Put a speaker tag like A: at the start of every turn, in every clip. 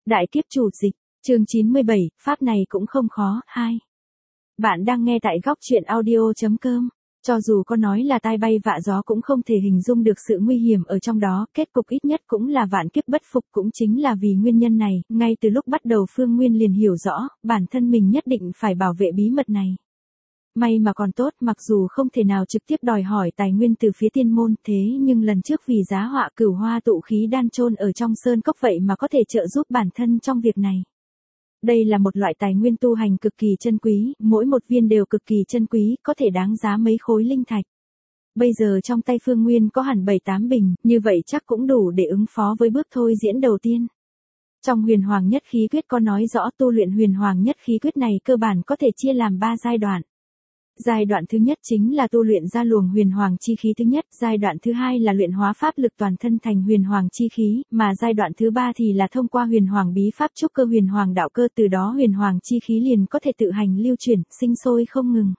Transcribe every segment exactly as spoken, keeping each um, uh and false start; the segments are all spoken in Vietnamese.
A: Đại kiếp chủ dịch, chương chín mươi bảy, pháp này cũng không khó. Hai. Bạn đang nghe tại góc truyện audio.com. Cho dù có nói là tai bay vạ gió cũng không thể hình dung được sự nguy hiểm ở trong đó, kết cục ít nhất cũng là vạn kiếp bất phục. Cũng chính là vì nguyên nhân này, ngay từ lúc bắt đầu Phương Nguyên liền hiểu rõ, bản thân mình nhất định phải bảo vệ bí mật này. May mà còn tốt, mặc dù không thể nào trực tiếp đòi hỏi tài nguyên từ phía tiên môn, thế nhưng lần trước vì giá họa cửu hoa tụ khí đan chôn ở trong sơn cốc vậy mà có thể trợ giúp bản thân trong việc này. Đây là một loại tài nguyên tu hành cực kỳ chân quý, mỗi một viên đều cực kỳ chân quý, có thể đáng giá mấy khối linh thạch. Bây giờ trong tay Phương Nguyên có hẳn bảy tám bình, như vậy chắc cũng đủ để ứng phó với bước thôi diễn đầu tiên. Trong huyền hoàng nhất khí quyết có nói rõ tu luyện huyền hoàng nhất khí quyết này cơ bản có thể chia làm ba giai đoạn. Giai đoạn thứ nhất chính là tu luyện ra luồng huyền hoàng chi khí thứ nhất, giai đoạn thứ hai là luyện hóa pháp lực toàn thân thành huyền hoàng chi khí, mà giai đoạn thứ ba thì là thông qua huyền hoàng bí pháp trúc cơ huyền hoàng đạo cơ, từ đó huyền hoàng chi khí liền có thể tự hành lưu chuyển, sinh sôi không ngừng.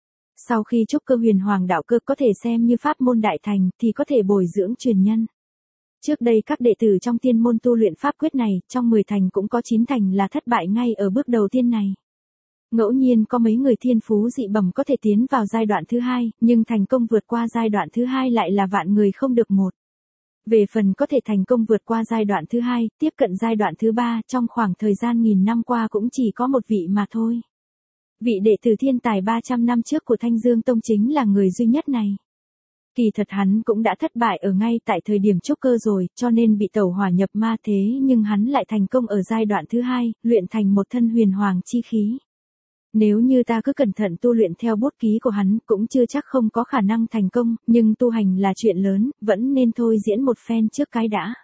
A: Sau khi trúc cơ huyền hoàng đạo cơ có thể xem như pháp môn đại thành thì có thể bồi dưỡng truyền nhân. Trước đây các đệ tử trong tiên môn tu luyện pháp quyết này, trong mười thành cũng có chín thành là thất bại ngay ở bước đầu tiên này. Ngẫu nhiên có mấy người thiên phú dị bẩm có thể tiến vào giai đoạn thứ hai, nhưng thành công vượt qua giai đoạn thứ hai lại là vạn người không được một. Về phần có thể thành công vượt qua giai đoạn thứ hai, tiếp cận giai đoạn thứ ba, trong khoảng thời gian nghìn năm qua cũng chỉ có một vị mà thôi. Vị đệ tử thiên tài ba trăm năm trước của Thanh Dương Tông chính là người duy nhất này. Kỳ thật hắn cũng đã thất bại ở ngay tại thời điểm trúc cơ rồi, cho nên bị tẩu hỏa nhập ma, thế nhưng hắn lại thành công ở giai đoạn thứ hai, luyện thành một thân huyền hoàng chi khí. Nếu như ta cứ cẩn thận tu luyện theo bút ký của hắn, cũng chưa chắc không có khả năng thành công, nhưng tu hành là chuyện lớn, vẫn nên thôi diễn một phen trước cái đã.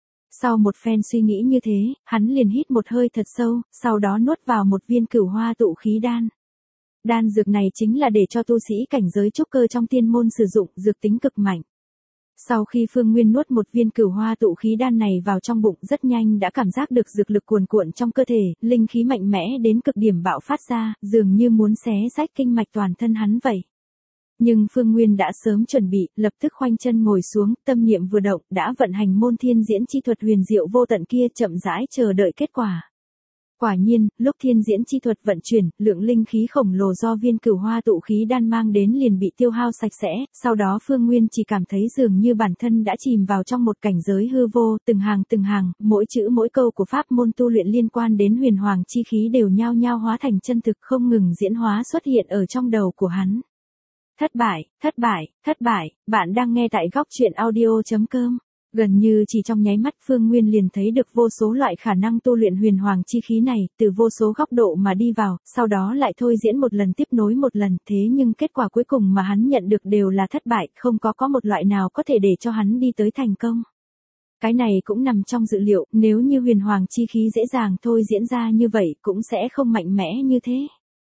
A: Sau một phen suy nghĩ như thế, hắn liền hít một hơi thật sâu, sau đó nuốt vào một viên cửu hoa tụ khí đan. Đan dược này chính là để cho tu sĩ cảnh giới trúc cơ trong tiên môn sử dụng, dược tính cực mạnh. Sau khi Phương Nguyên nuốt một viên cửu hoa tụ khí đan này vào trong bụng, rất nhanh đã cảm giác được dược lực cuồn cuộn trong cơ thể, linh khí mạnh mẽ đến cực điểm bạo phát ra, dường như muốn xé rách kinh mạch toàn thân hắn vậy. Nhưng Phương Nguyên đã sớm chuẩn bị, lập tức khoanh chân ngồi xuống, tâm niệm vừa động, đã vận hành môn thiên diễn chi thuật huyền diệu vô tận kia, chậm rãi chờ đợi kết quả. Quả nhiên, lúc thiên diễn chi thuật vận chuyển, lượng linh khí khổng lồ do viên cửu hoa tụ khí đan mang đến liền bị tiêu hao sạch sẽ, sau đó Phương Nguyên chỉ cảm thấy dường như bản thân đã chìm vào trong một cảnh giới hư vô, từng hàng từng hàng, mỗi chữ mỗi câu của pháp môn tu luyện liên quan đến huyền hoàng chi khí đều nhao nhao hóa thành chân thực, không ngừng diễn hóa xuất hiện ở trong đầu của hắn. Thất bại, thất bại, thất bại, bạn đang nghe tại góc truyện audio.com. Gần như chỉ trong nháy mắt Phương Nguyên liền thấy được vô số loại khả năng tu luyện huyền hoàng chi khí này, từ vô số góc độ mà đi vào, sau đó lại thôi diễn một lần tiếp nối một lần, thế nhưng kết quả cuối cùng mà hắn nhận được đều là thất bại, không có có một loại nào có thể để cho hắn đi tới thành công. Cái này cũng nằm trong dự liệu, nếu như huyền hoàng chi khí dễ dàng thôi diễn ra như vậy cũng sẽ không mạnh mẽ như thế.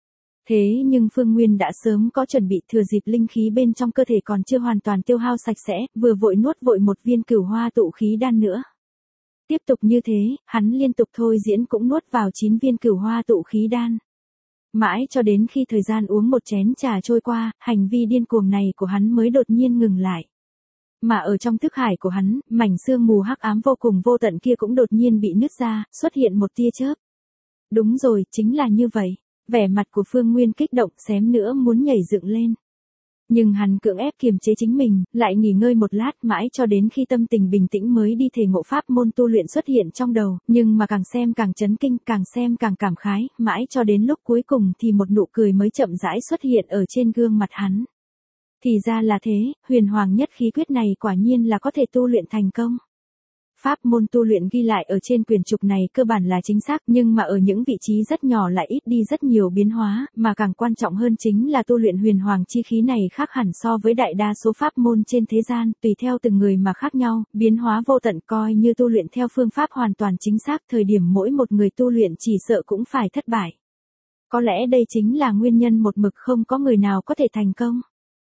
A: Thế nhưng Phương Nguyên đã sớm có chuẩn bị, thừa dịp linh khí bên trong cơ thể còn chưa hoàn toàn tiêu hao sạch sẽ, vừa vội nuốt vội một viên cửu hoa tụ khí đan nữa. Tiếp tục như thế, hắn liên tục thôi diễn cũng nuốt vào chín viên cửu hoa tụ khí đan. Mãi cho đến khi thời gian uống một chén trà trôi qua, hành vi điên cuồng này của hắn mới đột nhiên ngừng lại. Mà ở trong thức hải của hắn, mảnh sương mù hắc ám vô cùng vô tận kia cũng đột nhiên bị nứt ra, xuất hiện một tia chớp. Đúng rồi, chính là như vậy. Vẻ mặt của Phương Nguyên kích động, xém nữa muốn nhảy dựng lên. Nhưng hắn cưỡng ép kiềm chế chính mình, lại nghỉ ngơi một lát, mãi cho đến khi tâm tình bình tĩnh mới đi thể ngộ pháp môn tu luyện xuất hiện trong đầu, nhưng mà càng xem càng chấn kinh, càng xem càng cảm khái, mãi cho đến lúc cuối cùng thì một nụ cười mới chậm rãi xuất hiện ở trên gương mặt hắn. Thì ra là thế, huyền hoàng nhất khí quyết này quả nhiên là có thể tu luyện thành công. Pháp môn tu luyện ghi lại ở trên quyển trục này cơ bản là chính xác, nhưng mà ở những vị trí rất nhỏ lại ít đi rất nhiều biến hóa, mà càng quan trọng hơn chính là tu luyện huyền hoàng chi khí này khác hẳn so với đại đa số pháp môn trên thế gian, tùy theo từng người mà khác nhau, biến hóa vô tận, coi như tu luyện theo phương pháp hoàn toàn chính xác, thời điểm mỗi một người tu luyện chỉ sợ cũng phải thất bại. Có lẽ đây chính là nguyên nhân một mực không có người nào có thể thành công.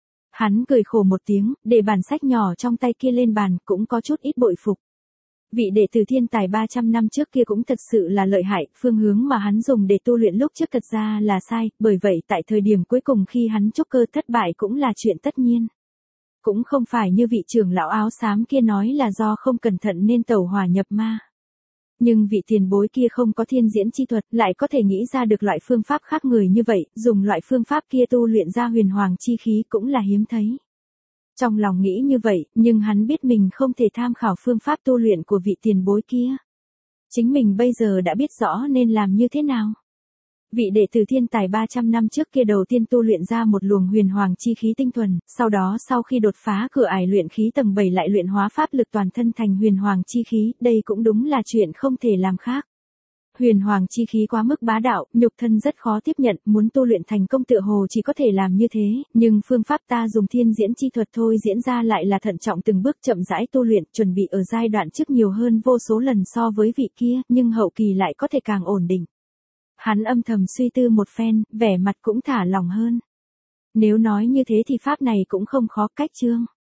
A: Hắn cười khổ một tiếng, để bản sách nhỏ trong tay kia lên bàn, cũng có chút ít bội phục. Vị đệ tử thiên tài ba trăm năm trước kia cũng thật sự là lợi hại, phương hướng mà hắn dùng để tu luyện lúc trước thật ra là sai, bởi vậy tại thời điểm cuối cùng khi hắn trúc cơ thất bại cũng là chuyện tất nhiên. Cũng không phải như vị trưởng lão áo xám kia nói là do không cẩn thận nên tẩu hỏa nhập ma. Nhưng vị tiền bối kia không có thiên diễn chi thuật, lại có thể nghĩ ra được loại phương pháp khác người như vậy, dùng loại phương pháp kia tu luyện ra huyền hoàng chi khí cũng là hiếm thấy. Trong lòng nghĩ như vậy, nhưng hắn biết mình không thể tham khảo phương pháp tu luyện của vị tiền bối kia. Chính mình bây giờ đã biết rõ nên làm như thế nào. Vị đệ tử thiên tài ba trăm năm trước kia đầu tiên tu luyện ra một luồng huyền hoàng chi khí tinh thuần, sau đó sau khi đột phá cửa ải luyện khí tầng bảy lại luyện hóa pháp lực toàn thân thành huyền hoàng chi khí, đây cũng đúng là chuyện không thể làm khác. Huyền hoàng chi khí quá mức bá đạo, nhục thân rất khó tiếp nhận, muốn tu luyện thành công tựa hồ chỉ có thể làm như thế, nhưng phương pháp ta dùng thiên diễn chi thuật thôi diễn ra lại là thận trọng từng bước chậm rãi tu luyện, chuẩn bị ở giai đoạn trước nhiều hơn vô số lần so với vị kia, nhưng hậu kỳ lại có thể càng ổn định. Hắn âm thầm suy tư một phen, vẻ mặt cũng thả lỏng hơn. Nếu nói như thế thì pháp này cũng không khó cách chương.